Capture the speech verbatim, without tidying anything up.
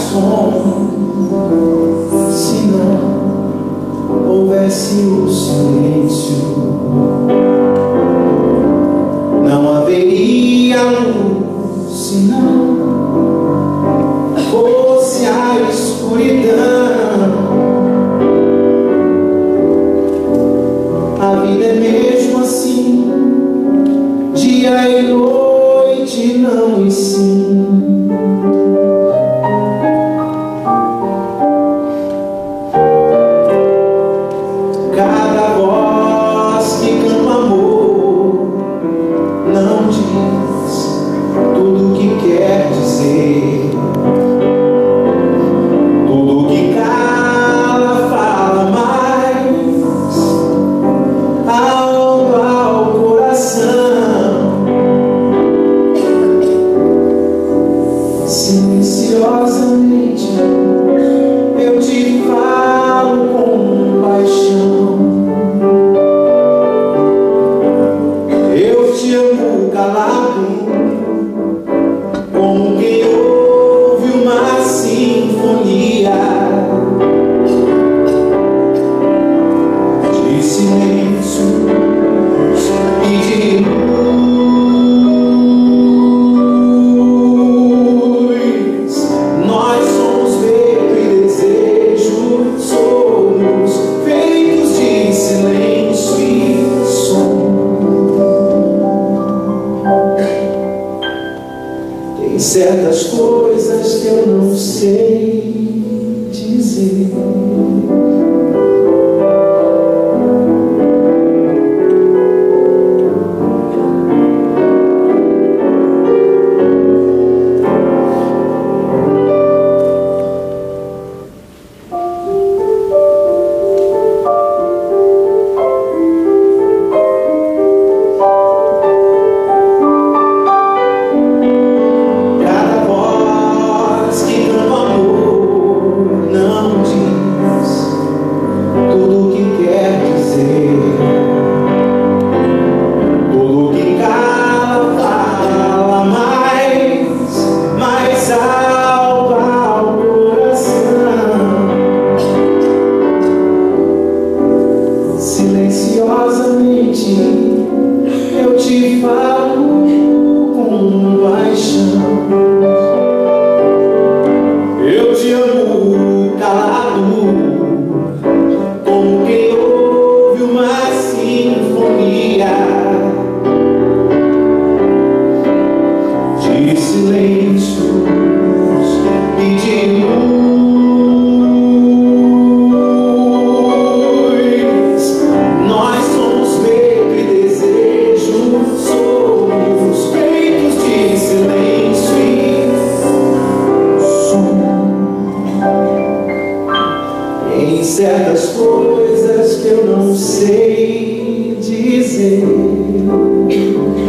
som se não houvesse o silêncio. Não haveria luz se não fosse a escuridão. A vida é mesmo assim, dia e noite, não e sim. Cada voz que canta amor não diz tudo o que quer dizer. Tudo que cala fala mais alto ao coração. Silenciosamente eu te falo com paixão. Eu te amo calado, como quem ouve uma sinfonia de silêncio e de luz. Nós somos medo e desejo, somos feitos de silêncio e som. Tem certas coisas que eu não sei dizer. Silenciosamente eu te falo com paixão. Eu te amo calado, como quem ouve uma sinfonia de silêncios e de luz. Tem certas coisas que eu não sei dizer.